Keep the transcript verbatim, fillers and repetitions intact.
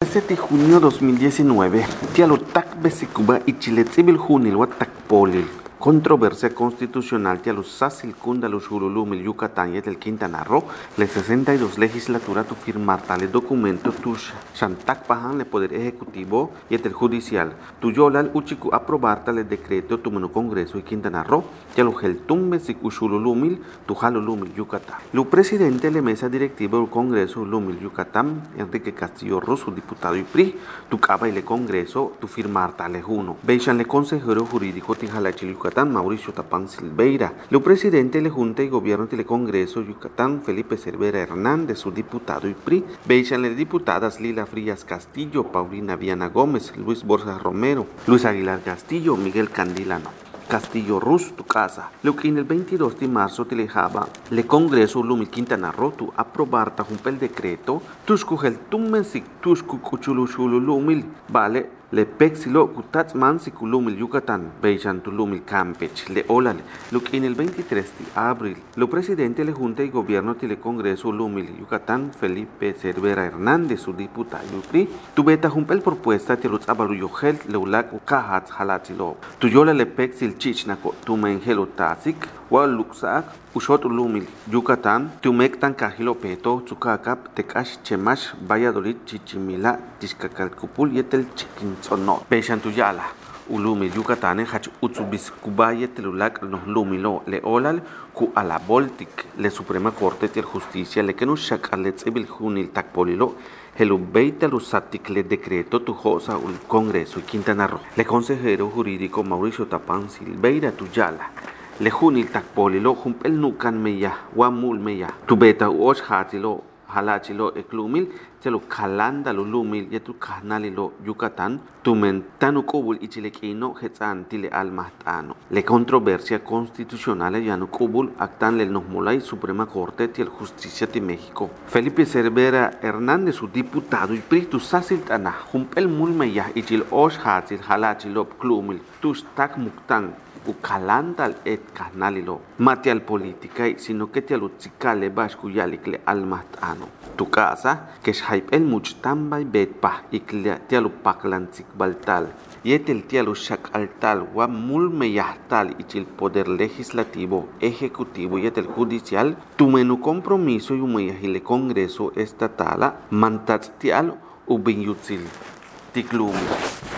trece de junio de dos mil diecinueve, Tialotac Besicuba y Chiletzibil Junil Huatacpolil. Controversia constitucional Tialus Sasil Kundalus Hululumil Yucatán y del Quintana Roo, le sesenta y dos legislatura tu firmar tales documentos tu Shantak Pahan le Poder Ejecutivo y el Judicial. Tu Yolal Uchiku aprobar tales decreto tu Menu Congreso y Quintana Roo, Tialu Heltum Besik Ushululumil, tu Halulumil Yucatán. Lu presidente de mesa directiva del Congreso Lumil Yucatán, Enrique Castillo Rosso, diputado y P R I, tu Caba y le Congreso, tu firmar tales uno. Beishan le consejero jurídico Tijalachil Yucatán, Mauricio Tapán Silveira, el presidente de la Junta y Gobierno del Congreso Yucatán, Felipe Cervera Hernández, su diputado y P R I, Beishan las diputadas Lila Frías Castillo, Paulina Viana Gómez, Luis Borja Romero, Luis Aguilar Castillo, Miguel Candilano. Castillo Rus, tu casa. Lo que en el veintidós de marzo te lejaba, le Congreso Lumil Quintana Roo, tu aprobar ta el decreto, tuscu el tummensik tuscu cuchuluchulu lumil, vale, le pexilo kutatzman sikulumil Yucatán, Beishan tu lumil Campech, le olale. Lo que en el veintitrés de abril, lo presidente de la Junta y Gobierno del Congreso Lumil Yucatán, Felipe Cervera Hernández, su diputado y P R I, tu beta jumpel propuesta te los abaluyogel leulak ukahat halatilo. Tu yola le pexil chichnako tu menjelo tasik, wal luxak, ushot lumil Yucatán, tu mektan kahilo peto, tsukakap, tekash chemash, Valladolid, Chichimila, Tishkacalcupul, yetel chiquinzonot. Beishan tu yala. Ulumil Yucatán, hach utsubis kubaye telulak nos lumilo le olal ku a la Baltic, le Suprema Corte de Justicia, le que nos shakalets ebil junil takpolilo, el ubeita lusatic le decreto tu josa ul Congreso y Quintana Roo. Le consejero jurídico Mauricio Tapán Silveira tu yala. Le junil takpolilo jumpel nukan meya, wamul meya. Tu beta uosh hatilo, halachilo eklumil, te lo calanda lo lumil y tu canalilo Yucatán, tu mentano cubul y chilequino hetzan tile almatano. Le controversia constitucional ya no cubul actan le nosmolay Suprema Corte de Justicia de México. Felipe Cervera Hernández, su diputado y P R I, tu sasiltana, jumpel mulmeya y chil osh hatil halachilo klumil, tu stak muktan. Ucalandal et canalilo, mate al política y sino que te alutzicale bascuyalicle al matano. Tu casa, que es hype el muchtamba y betpa, y que te alupaclantic baltal, y et el tialu shak altal, wa mulmeyahtal y el poder legislativo, ejecutivo y et el judicial, tu menú compromiso y umeyahile congreso estatal, mantats tial ubinyutzil, ticlumi.